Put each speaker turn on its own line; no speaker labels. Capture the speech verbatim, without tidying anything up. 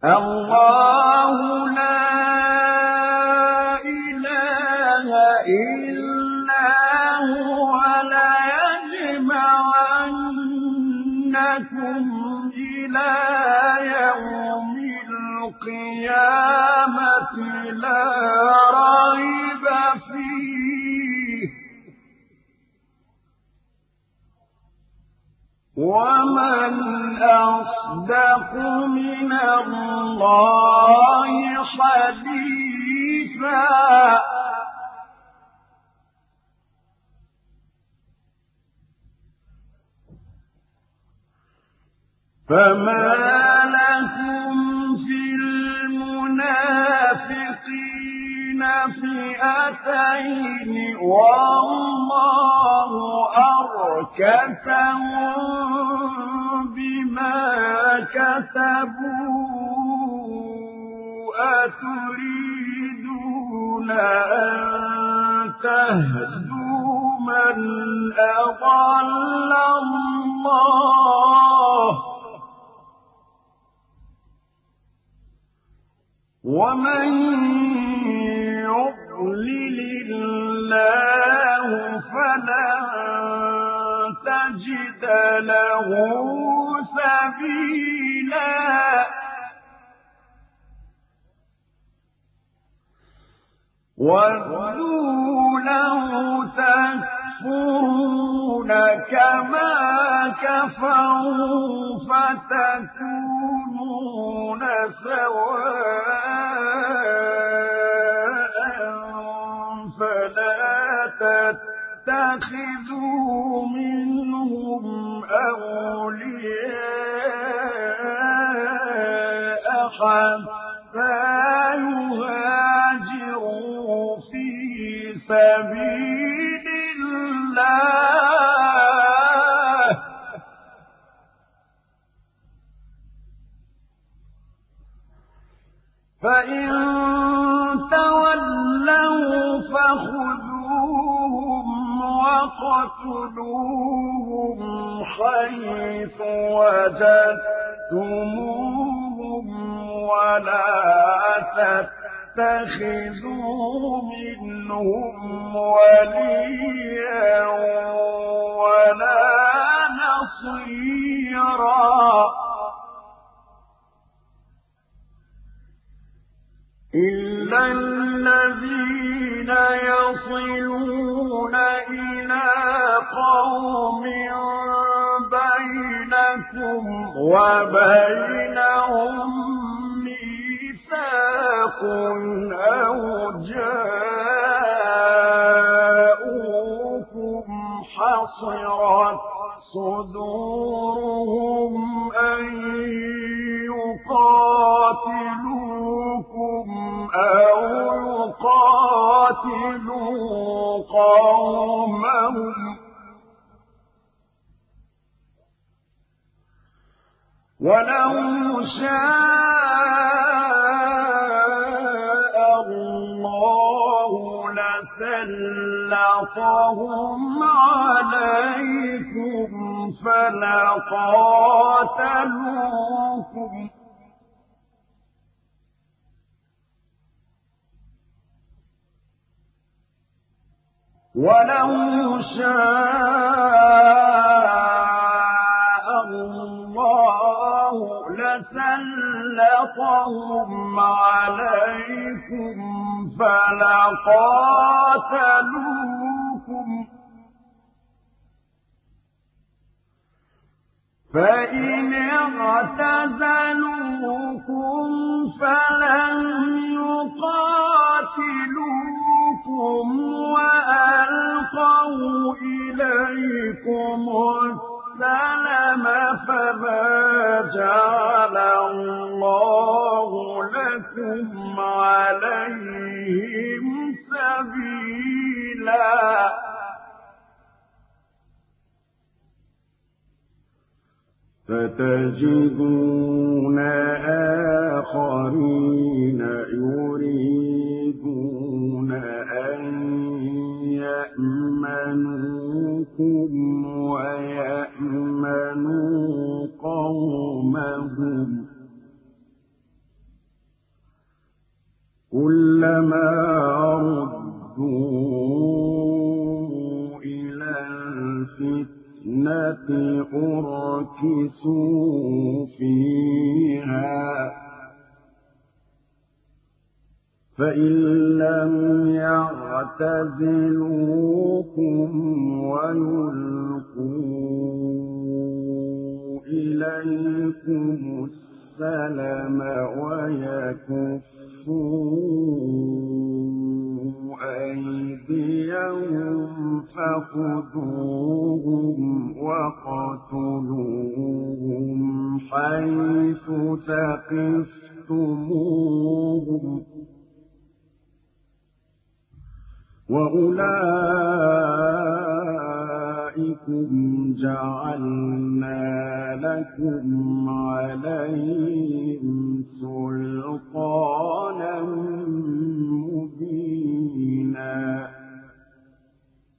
الله لا إله إلا هو ليجمعنكم إلى يوم القيامة لا ريب فيه ومن أصدق من الله حديثا فما لكم في المنافقين فئتين والله أركسهم بما كسبوا أتريدون أن تهدوا من أضل الله ومن يضلل الله فلن تجد له سبيلا ودوا لو تكفرون كما كفروا فتكونون سواء فلا تتخذوا منهم أولياء حتى يهاجروا في سبيل الله فإن تولوا فخذوهم وقتلوهم حيث وجدتموهم ولا تتخذوا منهم وليا ولا نصيرا إلا الذين يصلون إلى قوم بينكم وبينهم ميثاق أو جاءوكم حصرت صدورهم أن يقاتلوكم أو يقاتلوا قومهم ولو شاء الله لسلطهم عليكم فلقاتلوكم ولو شاء الله لسلطهم عليكم فلقاتلوكم فإن اعتزلوكم فلم يقاتلوكم وألقوا إليكم السلم فما جعل الله لكم عليهم سبيلا فتجدون آخرين يريدون أن يأمنوكم ويأمنوا قومهم كلما ردوا إلى الفتنة أركسوا فيها فإن لم يعتزلوكم ويلقوا إليكم السلم ويكفوا أيديهم فخذوهم وَاقْتُلُوهُمْ حَيْثُ ثَقِفْتُمُوهُمْ ۚ وَأُولَٰئِكُمْ جَعَلْنَا لَكُمْ عَلَيْهِمْ